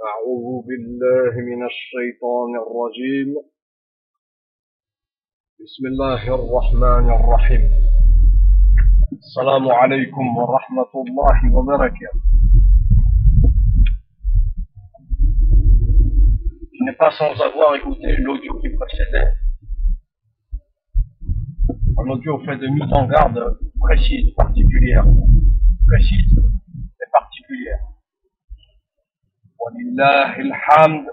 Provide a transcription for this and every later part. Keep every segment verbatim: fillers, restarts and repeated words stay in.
أعوذ بالله من الشيطان الرجيم. بسم الله الرحمن الرحيم. السلام عليكم ورحمة الله وبركاته. Je n'ai pas sans avoir écouté l'audio qui précédait. Un audio fait de mise en garde précise, particulière. Précise et particulière. ولله الحمد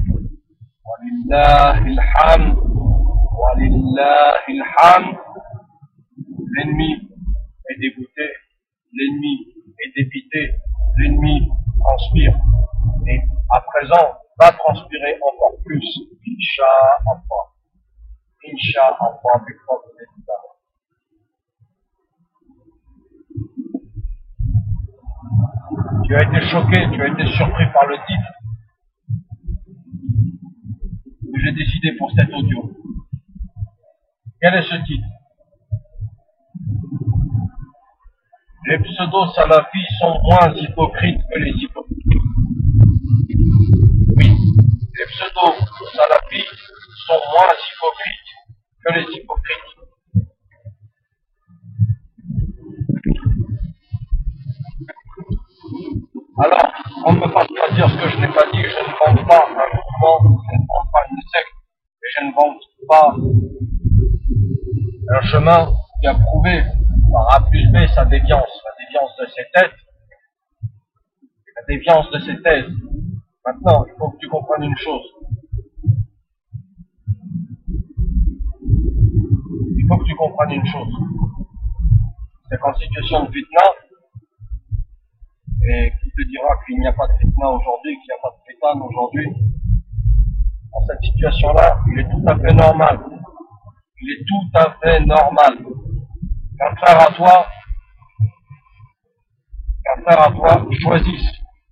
ولله الحمد ولله الحمد. L'ennemi est dégoûté, l'ennemi est dépité, l'ennemi transpire et à présent va transpirer encore plus. Inch'Allah. Inch'Allah bi fadlillah. Tu as été choqué, tu as été surpris par le titre que j'ai décidé pour cet audio. Quel est ce titre? Les pseudo-salafis sont moins hypocrites que les hypocrites. Oui, les pseudo-salafis sont moins hypocrites que les hypocrites. Alors, on ne me fasse pas dire ce que je n'ai pas dit, je ne vante pas un mouvement, je ne vante pas une secte, et je ne vante pas un chemin qui a prouvé par A plus B sa déviance, la déviance de ses têtes, la déviance de ses thèses. Maintenant, il faut que tu comprennes une chose. Il faut que tu comprennes une chose. C'est qu'en situation de fitna, et qui te dira qu'il n'y a pas de fitna aujourd'hui, qu'il n'y a pas de fitan aujourd'hui, dans cette situation-là, il est tout à fait normal. Il est tout à fait normal qu'un frère à toi, qu'un frère à toi choisisse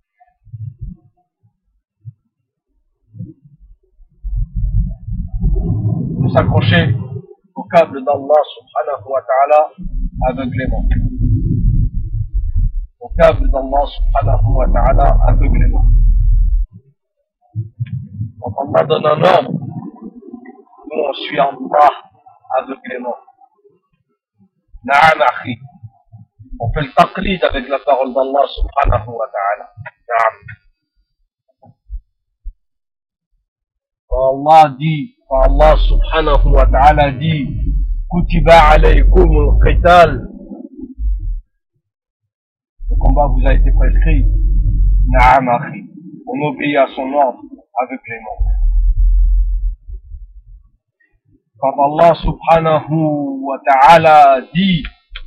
de s'accrocher au câble d'Allah subhanahu wa ta'ala aveuglément. Au câble d'Allah subhanahu wa ta'ala aveuglément. Quand Allah donne un ordre, nous on suit Allah aveuglément. Na'am akhi. On fait le taqlid avec la parole d'Allah subhanahu wa ta'ala. Na'am. Quand Allah dit, quand Allah subhanahu wa ta'ala dit, Kutiba alaykumul qital, le combat vous a été prescrit. Na'am akhi. On obéit à son ordre aveuglément. Quand Allah subhanahu wa ta'ala dit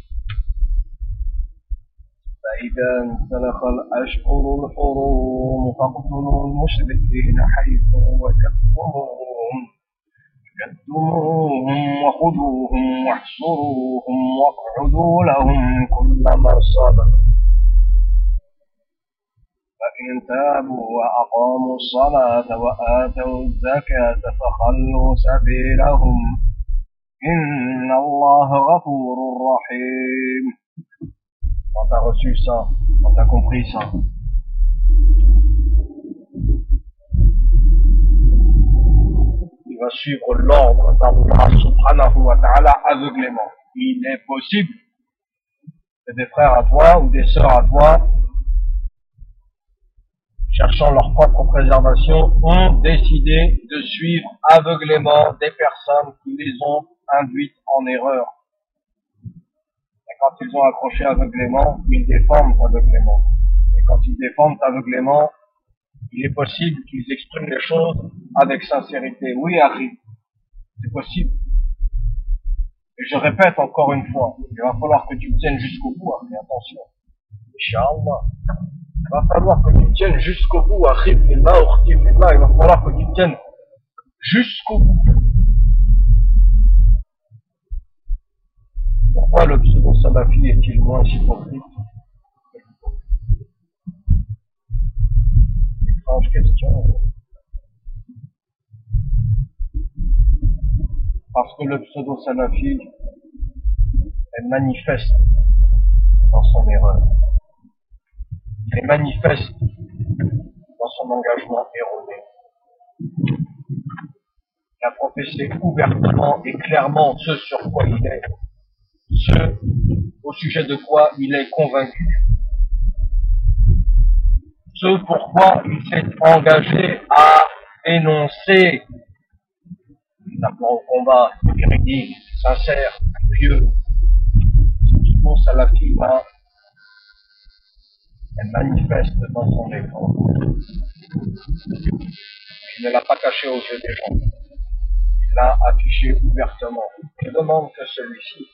فإذا انسلخ الأشهر الحرم فاقتلوا المشركين حيث وجدتموهم وجدتموهم وخذوهم واحصروهم واقعدوا لهم كل مرصد فإن تابوا وأقاموا الصلاة وآتوا الزكاة فخلوا سبيلهم إن الله غفور رحيم. Quand t'as reçu ça, quand t'as compris ça, tu vas suivre l'ordre d'Allah subhanahu wa ta'ala aveuglément. Il est possible que des frères à toi ou des sœurs à toi, cherchant leur propre préservation, ont décidé de suivre aveuglément des personnes qui les ont induites en erreur. Et quand ils ont accroché aveuglément, ils défendent aveuglément. Et quand ils défendent aveuglément, il est possible qu'ils expriment les choses avec sincérité. Oui, Harry, c'est possible. Et je répète encore une fois, il va falloir que tu me tiennes jusqu'au bout, Harry, attention. Inch'Allah. Il va falloir que tu tiennes jusqu'au bout, Harry, il va falloir que tu tiennes jusqu'au bout. Pourquoi le pseudo-salafi est-il moins hypocrite? Étrange question. Parce que le pseudo-salafi est manifeste dans son erreur. Il est manifeste dans son son engagement erroné. Il a professé ouvertement et clairement ce sur quoi il est, ce au sujet de quoi il est convaincu, ce pourquoi il s'est engagé à énoncer les appelant au combat véridique, sincère, pieux. Ce mot salafisme, elle manifeste dans son effort. Il ne l'a pas caché aux yeux des gens. Il l'a affiché ouvertement. Je demande que celui-ci,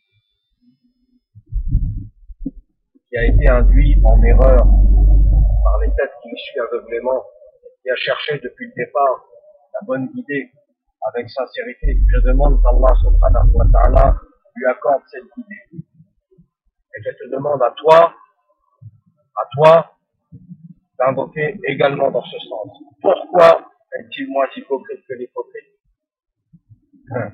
qui a été induit en erreur par les têtes qui le suivent aveuglément, qui a cherché depuis le départ la bonne idée avec sincérité, je demande qu'Allah subhanahu wa ta'ala lui accorde cette idée. Et je te demande à toi, à toi, d'invoquer également dans ce sens. Pourquoi est-il moins hypocrite que l'hypocrite? Hum.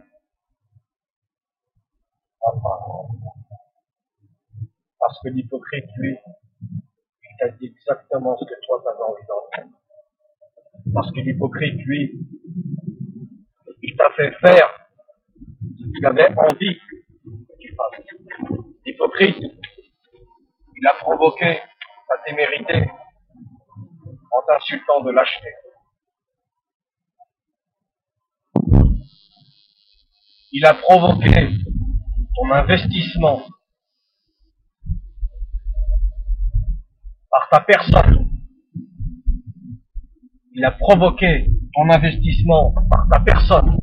Parce que l'hypocrite, lui, il t'a dit exactement ce que toi t'avais envie d'entendre. Parce que l'hypocrite, lui, il t'a fait faire ce qu'il avait envie que tu fasses. L'hypocrite, il a provoqué ta témérité en t'insultant de lâcheté. Il a provoqué ton investissement par ta personne. Il a provoqué ton investissement par ta personne.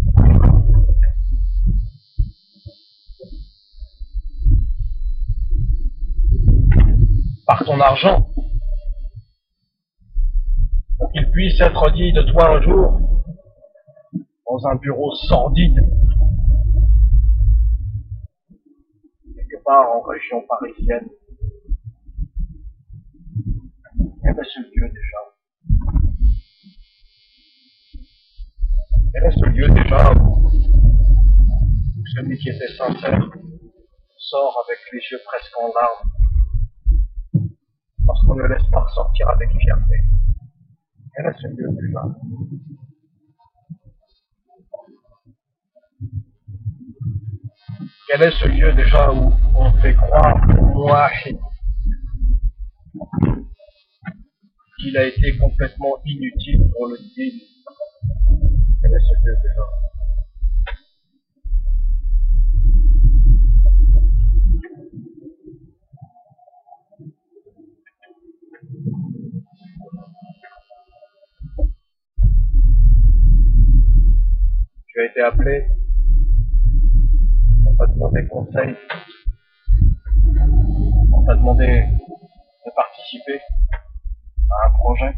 Par ton argent. Pour qu'il puisse être dit de toi un jour dans un bureau sordide, quelque part en région parisienne. Quel est ce lieu déjà? Quel est ce lieu déjà où celui qui était sincère sort avec les yeux presque en larmes parce qu'on ne laisse pas ressortir avec fierté? Quel est ce lieu déjà? Quel est ce lieu déjà où on fait croire au Mouahid qu'il a été complètement inutile pour le dîn? Quel est ce lieu déjà? Tu as été appelé, on t'a demandé conseil, on t'a demandé de participer à un projet.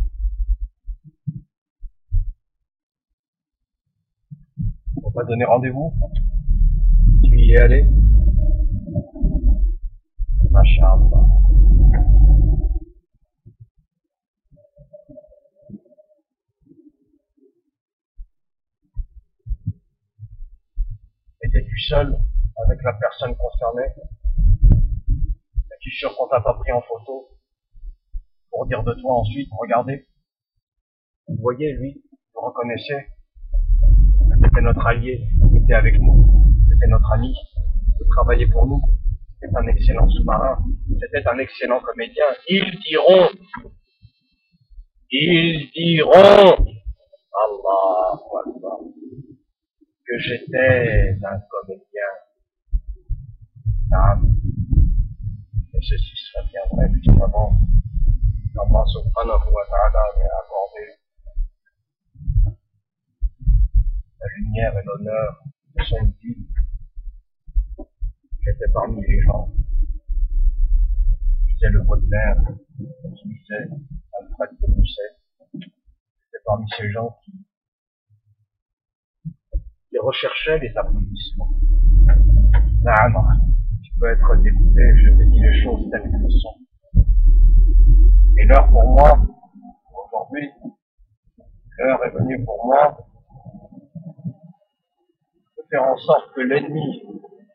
On t'a donné rendez-vous, tu y es allé. Masha'Allah. Étais-tu seul avec la personne concernée? Es-tu sûr qu'on t'a pas pris en photo pour dire de toi ensuite, regardez, vous voyez, lui, vous reconnaissez, c'était notre allié, il était avec nous, c'était notre ami, il travaillait pour nous, c'était un excellent sous-marin, c'était un excellent comédien. Ils diront, ils diront, Allahu Akbar, que j'étais un comédien. Ah, et ceci serait bien vrai, justement. Allah subhanahu wa ta'ala m'a accordé la lumière et l'honneur de son guide. J'étais parmi les gens qui lisaient le Baudelaire, qui lisaient Alfred de Musset. J'étais parmi ces gens qui, qui recherchaient les applaudissements. Naam, tu peux être dégoûté, je te dis les choses telles qu'elles sont. Et l'heure pour moi, aujourd'hui, l'heure est venue pour moi de faire en sorte que l'ennemi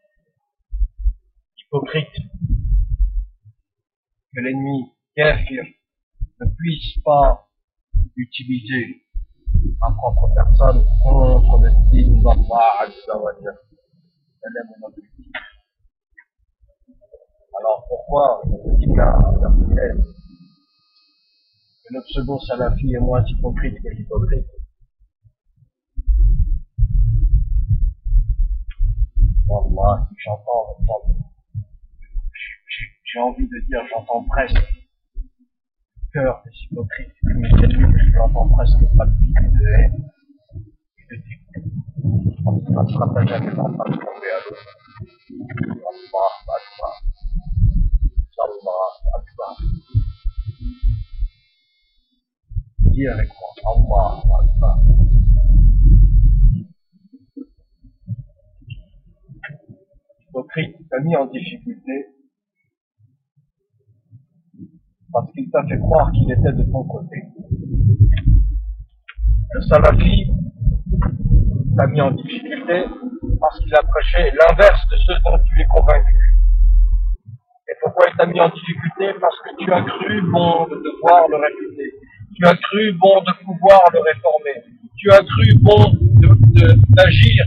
hypocrite, que l'ennemi kafir ne puisse pas utiliser ma propre personne contre le digne d'Allah Azza wa Jalla. Elle est mon objectif. Alors pourquoi on dit qu'un que le pseudo-salafi est moins hypocrite que l'hypocrite? Wallah, j'entends, j'entends. J'ai envie de dire, j'entends presque le cœur des hypocrites, mais j'entends presque pas le vide de haine et de dégoût. On ne sera pas jamais en train de tomber à l'eau. Allah Akbar. Allah Akbar. Dis avec moi, Allah Akbar. L'hypocrite t'a mis en difficulté parce qu'il t'a fait croire qu'il était de ton côté. Le salafi t'a mis en difficulté parce qu'il a prêché l'inverse de ce dont tu es convaincu. Et pourquoi il t'a mis en difficulté? Parce que tu as cru bon de devoir le répéter. Tu as cru bon de pouvoir le réformer. Tu as cru bon de, de, d'agir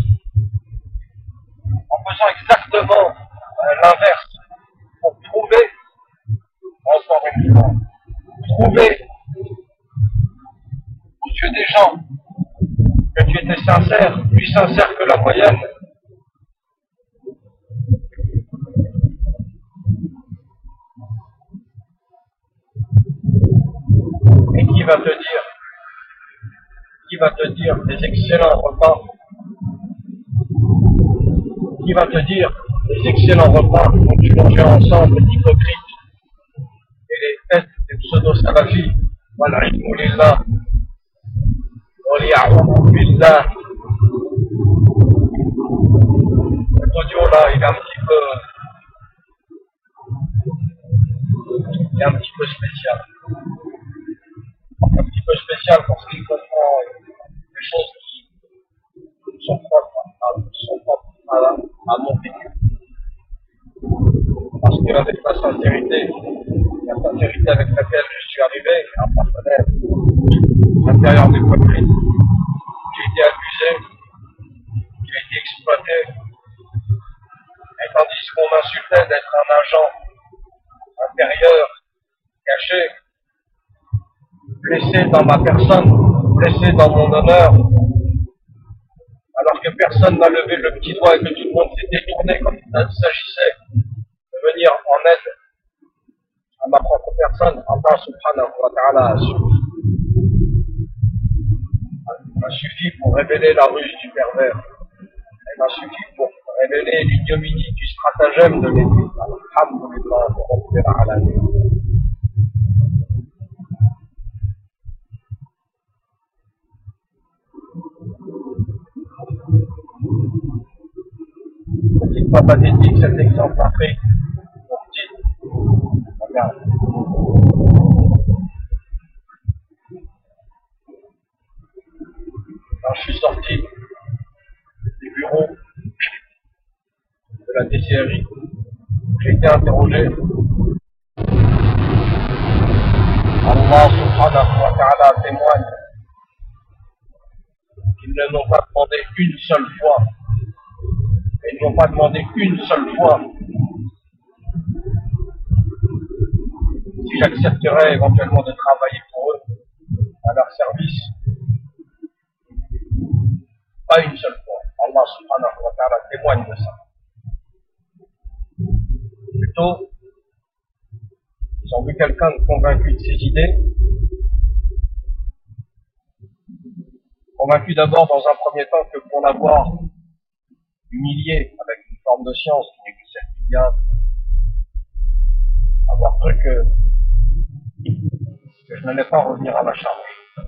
en faisant exactement euh, l'inverse pour prouver, encore une fois, prouver aux yeux des gens que tu étais sincère, plus sincère que la moyenne. Et qui va te dire, qui va te dire des excellents repas, qui va te dire des excellents repas dont tu mangeais ensemble, hypocrites, et les têtes des pseudo-salafis, wal'ilmu lillah, wal'ya'udu billah. Cet audio-là, il est un petit peu, il est un petit peu spécial. Un petit peu spécial parce qu'il comprend des choses qui sont propres à, sont propres à, à mon vécu. Parce qu'avec la sincérité, la sincérité avec laquelle je suis arrivé à partenaire à l'intérieur des poitrines, j'ai été abusé, j'ai été exploité, et tandis qu'on m'insultait d'être un agent intérieur, caché, blessé dans ma personne, blessé dans mon honneur, alors que personne n'a levé le petit doigt et que tout le monde s'est détourné quand il s'agissait de venir en aide à ma propre personne. Allah subhanahu wa ta'ala a suffi. A suffi pour révéler la ruse du pervers. Elle a suffi pour révéler l'ignominie du stratagème de l'ennemi. Alhamdulillah, Rabbil alamin. N'est-il pas pathétique cet exemple après? On dit, regarde. Quand je suis sorti des bureaux de la D C R I, j'ai été interrogé. Allah subhanahu wa ta'ala témoigne qu'ils ne m'ont pas demandé une seule fois. Et ils n'ont pas demandé une seule fois si j'accepterais éventuellement de travailler pour eux, à leur service. Pas une seule fois. Allah subhanahu wa ta'ala témoigne de ça. Plutôt, ils ont vu quelqu'un convaincu de ses idées, convaincu d'abord dans un premier temps que pour l'avoir humilié avec une forme de science qui n'est que celle du diable, avoir cru que, que je n'allais pas revenir à la charge.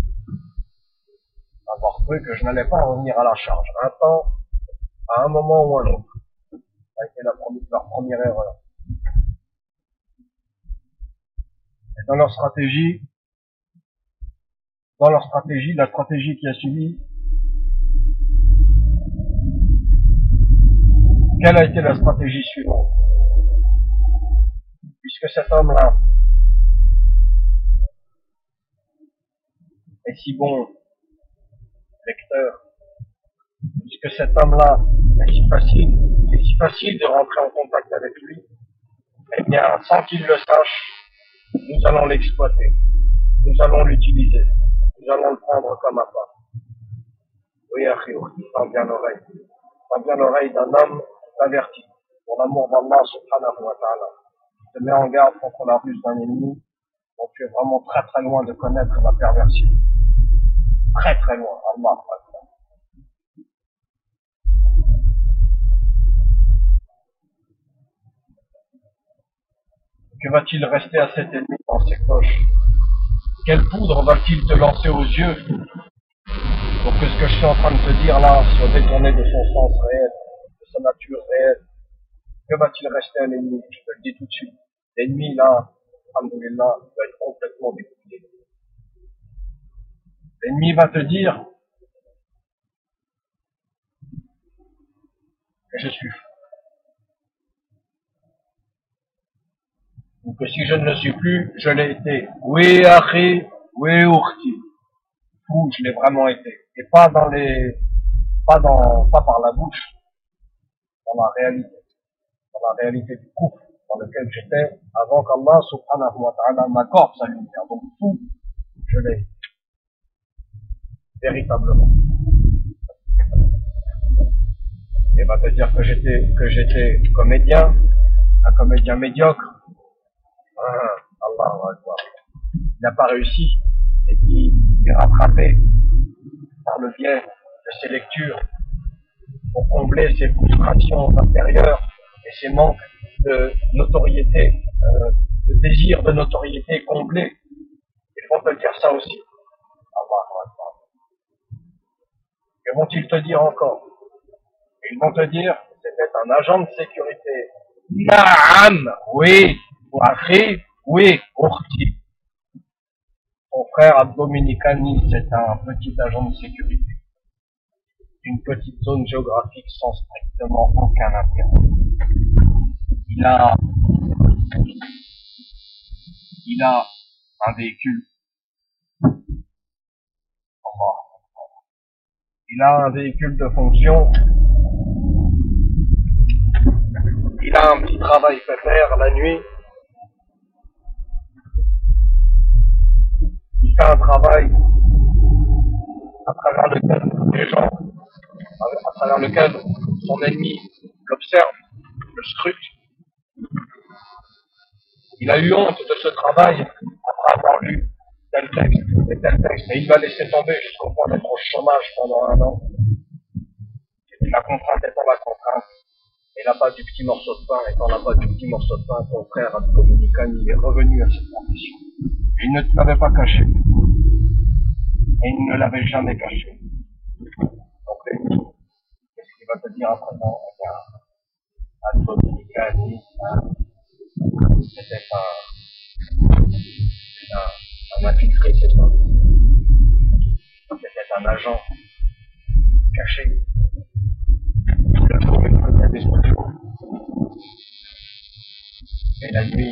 Avoir cru que je n'allais pas revenir à la charge. Un temps, à un moment ou un autre. Ça a été la première, leur première erreur. Et dans leur stratégie, dans leur stratégie, la stratégie qui a suivi, quelle a été la stratégie suivante? Puisque cet homme-là Et si bon lecteur, puisque cet homme-là est si facile, c'est si facile de rentrer en contact avec lui, eh bien, sans qu'il le sache, nous allons l'exploiter, nous allons l'utiliser, nous allons le prendre comme appât. Oui, Akhio, tends bien l'oreille, tends bien l'oreille d'un homme averti, pour l'amour d'Allah subhanahu wa ta'ala. Te mets en garde contre la ruse d'un ennemi, dont tu es vraiment très très loin de connaître la perversion. Très très loin, Allah. Que va-t-il rester à cet ennemi dans ses poches? Quelle poudre va-t-il te lancer aux yeux pour que ce que je suis en train de te dire là soit détourné de son sens réel, de sa nature réelle? Que va-t-il rester à l'ennemi? Je te le dis tout de suite. L'ennemi là, alhamdoulilah, va être complètement dégoûté. L'ennemi va te dire que je suis fou. Ou que si je ne le suis plus, je l'ai été. Oui, akhi, oui, urti. Fou, je l'ai vraiment été. Et pas dans les, pas dans, pas par la bouche, dans la réalité. Dans la réalité du couple dans lequel j'étais avant qu'Allah subhanahu wa ta'ala m'accorde sa lumière. Donc fou, je l'ai été. Véritablement. Et va te dire que j'étais, que j'étais comédien, un comédien médiocre. Ah, Allah Akbar. Il n'a pas réussi et qui s'est rattrapé par le biais de ses lectures pour combler ses frustrations intérieures et ses manques de notoriété, euh, de désir de notoriété comblé. Ils vont te dire ça aussi. Allah Akbar. Que vont-ils te dire encore? Ils vont te dire c'était un agent de sécurité. Naam, oui, ou akhi, oui, urti. Ton frère Abdominicani, c'est un petit agent de sécurité. Une petite zone géographique sans strictement aucun intérêt. Il a, il a un véhicule. Il a un véhicule de fonction. Il a un petit travail pépère la nuit. Il fait un travail à travers lequel les gens, à travers lequel son ennemi l'observe, le scrute. Il a eu honte de ce travail après avoir lu tel texte et tel texte. Et il va laisser tomber jusqu'au point d'être au chômage pendant un an. Et la contrainte étant la contrainte. Et la bas du petit morceau de pain étant la bas du petit morceau de pain, ton frère Abdominicani, il est revenu à cette condition. Et il ne te l'avait pas caché. Et il ne l'avait jamais caché. Donc l'ennemi, qu'est-ce qu'il va te dire à présent? Eh bien, Abdominicani, c'était un, c'était un, un infiltré, c'est ça. C'était un agent caché. Il a trouvé une côté des studios. Et la nuit,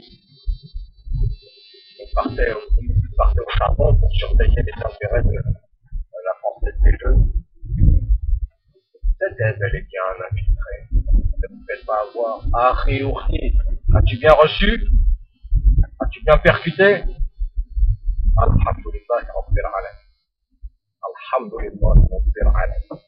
il partait, au, il partait au charbon pour surveiller les intérêts de, de la Française des Jeux. C'était bel et bien un infiltré. Ne vous faites pas avoir. Akhi urti. As-tu bien reçu? As-tu bien percuté? Alhamdulillah, Rabbil Alamin. Alhamdulillah, Rabbil Alamin.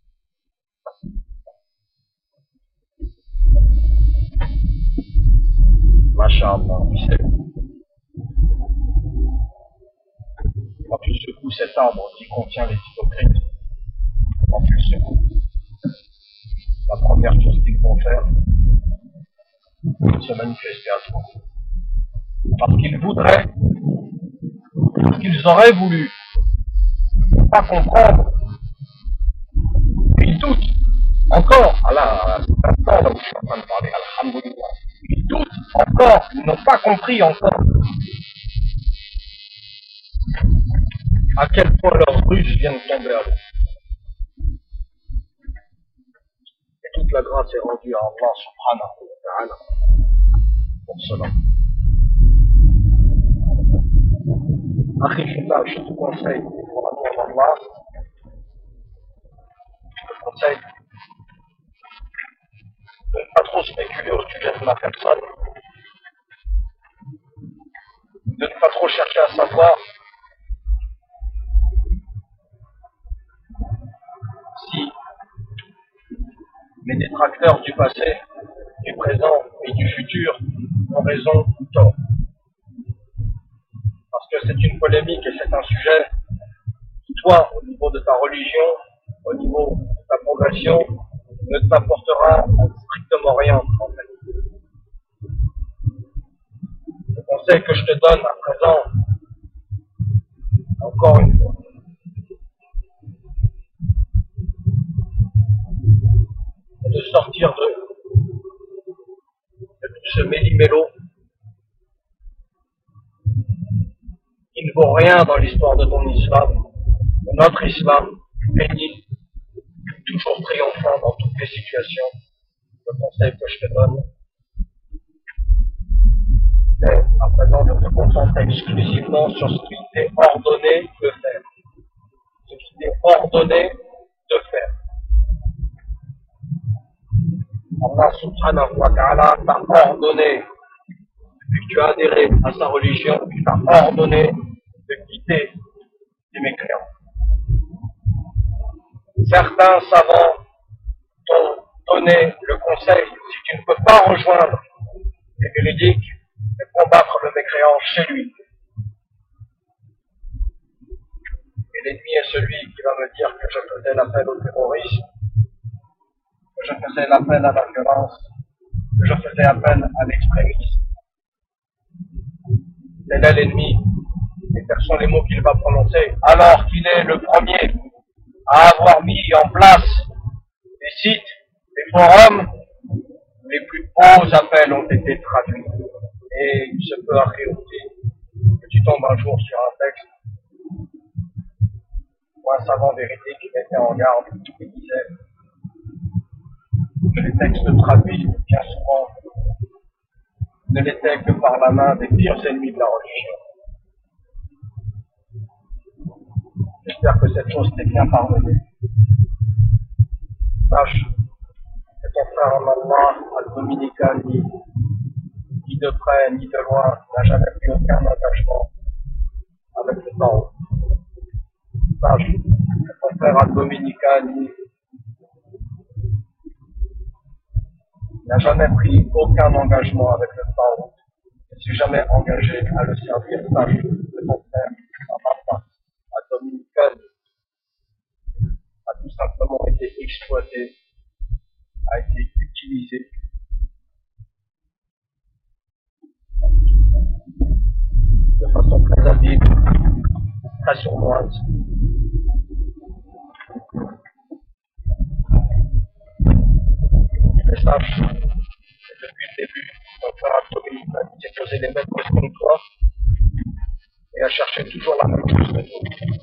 Masha'Allah, tu sais. Quand tu secoues cet arbre qui contient les hypocrites, quand tu le secoues, la première chose qu'ils vont faire, c'est de se manifester à toi. Parce qu'ils voudraient, parce qu'ils auraient voulu ne pas comprendre, et ils doutent encore, à la, à cet instant là où je suis en train de parler, alhamdoulilah, ils doutent encore, ils n'ont pas compris encore à quel point leur ruse vient de tomber à l'eau. Et toute la grâce est rendue à Allah subhanahu wa ta'ala pour cela. Akhillah, je te conseille, pour l'amour d'Allah, je te conseille de ne pas trop spéculer au sujet de ma personne, de ne pas trop chercher à savoir si mes détracteurs du passé, du présent et du futur ont raison ou tort. Parce que c'est une polémique et c'est un sujet qui, toi, au niveau de ta religion, au niveau de ta progression, ne t'apportera strictement rien en fait. Le conseil que je te donne à présent, encore une fois, c'est de sortir de, de tout ce méli-mélo qui ne vaut rien dans l'histoire de ton islam, de notre islam, béni, toujours triomphant dans toutes les situations. Le conseil que je te donne, c'est à présent de te concentrer exclusivement sur ce qui t'est ordonné de faire. Ce qui t'est ordonné de faire. Allah subhanahu wa ta'ala t'a ordonné, depuis que tu as adhéré à sa religion, il t'a ordonné de quitter les mécréants. Certains savants t'ont donné le conseil, si tu ne peux pas rejoindre les véridiques, de combattre le mécréant chez lui. Et l'ennemi est celui qui va me dire que je faisais l'appel au terrorisme, que je faisais l'appel à la violence, que je faisais appel à l'extrémisme. Tel est l'ennemi, et tels sont les mots qu'il va prononcer, alors qu'il est le premier à avoir mis en place des sites, des forums, où les plus hauts appels ont été traduits. Et il se peut arriver que tu tombes un jour sur un texte ou un savant véridique qui mettait en garde et disait que les textes traduits, bien souvent, ne l'étaient que par la main des pires ennemis de la religion. J'espère que cette chose t'est bien pardonnée. Sache que ton frère en Allah, al-Dominica, ni, ni de près ni de loin, n'a jamais pris aucun engagement avec le temps. Sache que ton frère al-Dominica, ni n'a jamais pris aucun engagement avec le temps. Ne s'est jamais engagé à le servir. Sache que ton frère, en Allah, al-Dominica, a tout simplement été exploité, a été utilisé de façon très habile, très sournoise. Mais sache que depuis le début, ton frère Abdoulaye s'est posé les mêmes questions que toi et a cherché toujours la même chose que toi.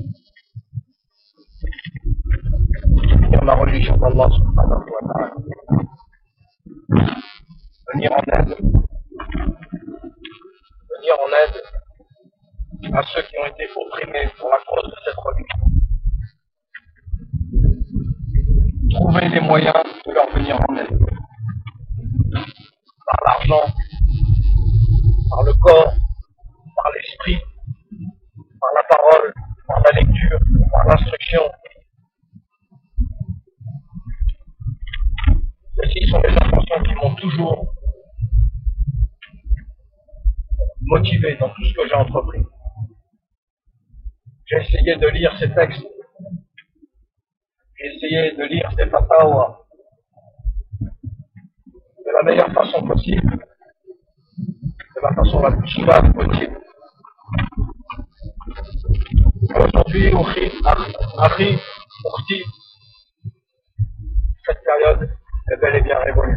Dans la religion d'Allah subhanahu wa ta'ala. Venir en aide. Venir en aide à ceux qui ont été opprimés pour la cause de cette religion. Trouver les moyens de leur venir en aide. Par l'argent, par le corps, par l'esprit, par la parole, par la lecture, par l'instruction. Ceci sont les intentions qui m'ont toujours motivé dans tout ce que j'ai entrepris. J'ai essayé de lire ces textes. J'ai essayé de lire ces fatawas de la meilleure façon possible, de la façon la plus suave possible. Aujourd'hui, Akhi, Okhti, cette période est bel et bien révolue.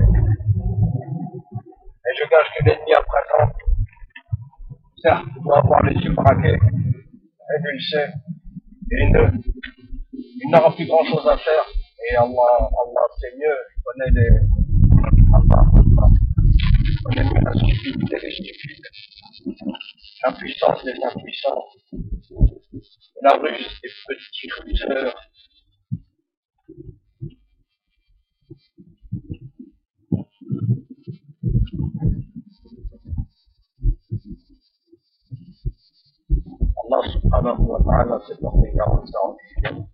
Et je gage que l'ennemi à présent, certes, doit avoir les yeux braqués, révulsés, et il ne, il n'aura plus grand chose à faire. Et Allah, Allah c'est mieux, il connaît les, Allah, Allah, il connaît mieux la stupidité des stupides, l'impuissance des impuissants. La ruse des petits ruseurs. Allah subhanahu wa ta'ala s'est porté garant de sa religion.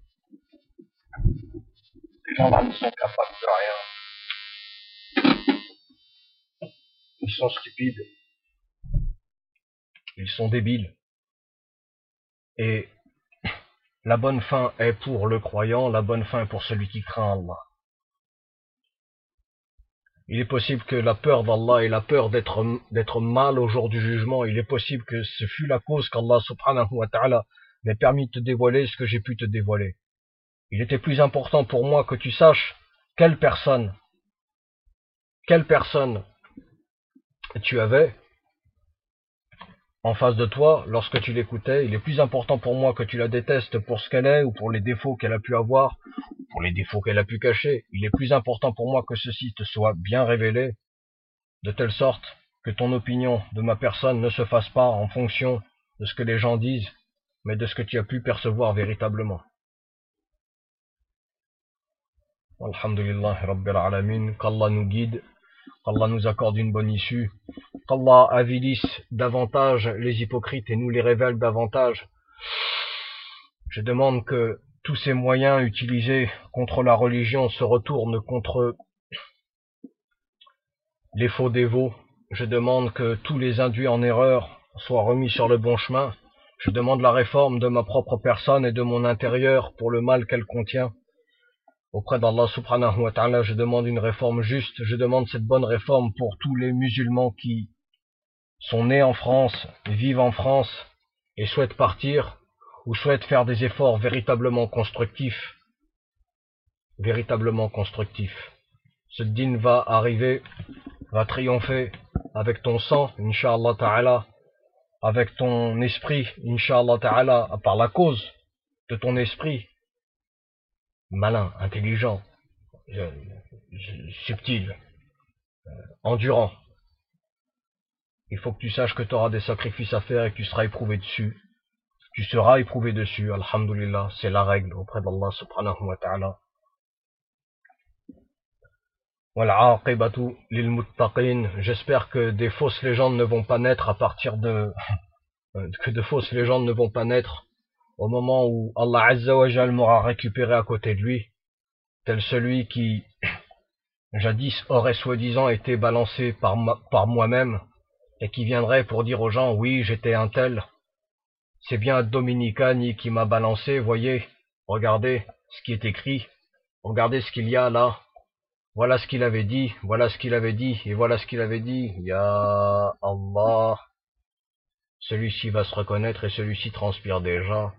Ces gens-là ne sont capables de rien. Ils sont stupides. Ils sont débiles. Et la bonne fin est pour le croyant, la bonne fin est pour celui qui craint Allah. Il est possible que la peur d'Allah et la peur d'être d'être mal au jour du jugement, il est possible que ce fut la cause qu'Allah subhanahu wa ta'ala m'ait permis de te dévoiler ce que j'ai pu te dévoiler. Il était plus important pour moi que tu saches quelle personne, quelle personne tu avais en face de toi lorsque tu l'écoutais. Il est plus important pour moi que tu la détestes pour ce qu'elle est ou pour les défauts qu'elle a pu avoir, pour les défauts qu'elle a pu cacher. Il est plus important pour moi que ceci te soit bien révélé, de telle sorte que ton opinion de ma personne ne se fasse pas en fonction de ce que les gens disent, mais de ce que tu as pu percevoir véritablement. Alhamdulillah Rabbil Alamin, qu'Allah nous guide, qu'Allah nous accorde une bonne issue, qu'Allah avilisse davantage les hypocrites et nous les révèle davantage. Je demande que tous ces moyens utilisés contre la religion se retournent contre les faux dévots. Je demande que tous les induits en erreur soient remis sur le bon chemin. Je demande la réforme de ma propre personne et de mon intérieur pour le mal qu'elle contient. Auprès d'Allah subhanahu wa ta'ala, je demande une réforme juste. Je demande cette bonne réforme pour tous les musulmans qui sont nés en France, vivent en France et souhaitent partir ou souhaitent faire des efforts véritablement constructifs. Véritablement constructifs. Ce dîn va arriver, va triompher avec ton sang, Inch'Allah ta'ala, avec ton esprit, Inch'Allah ta'ala, par la cause de ton esprit, malin, intelligent, euh, subtil, euh, endurant. Il faut que tu saches que tu auras des sacrifices à faire et que tu seras éprouvé dessus. Tu seras éprouvé dessus, alhamdulillah, c'est la règle auprès d'Allah subhanahu wa ta'ala. Wal'aqibatu lil muttaqin. J'espère que des fausses légendes ne vont pas naître à partir de que de fausses légendes ne vont pas naître au moment où Allah Azza wa Jal m'aura récupéré à côté de lui, tel celui qui jadis aurait soi-disant été balancé par, par moi-même et qui viendrait pour dire aux gens oui j'étais un tel, c'est bien Dominicani qui m'a balancé, voyez, regardez ce qui est écrit, regardez ce qu'il y a là. Voilà ce qu'il avait dit, voilà ce qu'il avait dit, et voilà ce qu'il avait dit. Ya Allah. Celui-ci va se reconnaître et celui-ci transpire déjà.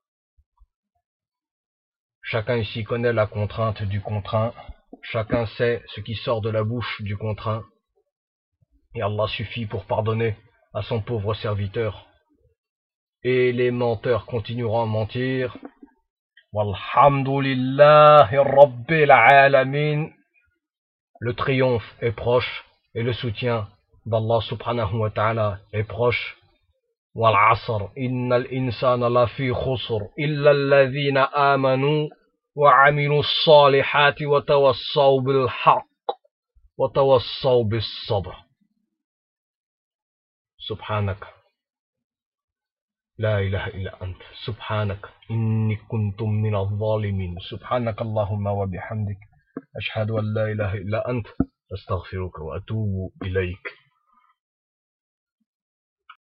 Chacun ici connaît la contrainte du contraint. Chacun sait ce qui sort de la bouche du contraint. Et Allah suffit pour pardonner à son pauvre serviteur. Et les menteurs continueront à mentir. Walhamdulillahi Rabbil Alamin. Le triomphe est proche et le soutien d'Allah subhanahu wa ta'ala est proche. والعصر إن الإنسان لفي خسر إلا الذين آمنوا وعملوا الصالحات وتوصوا بالحق وتوصوا بالصبر. سبحانك لا إله إلا أنت سبحانك إني كنت من الظالمين. سبحانك اللهم وبحمدك أشهد أن لا إله إلا أنت أستغفرك وأتوب إليك.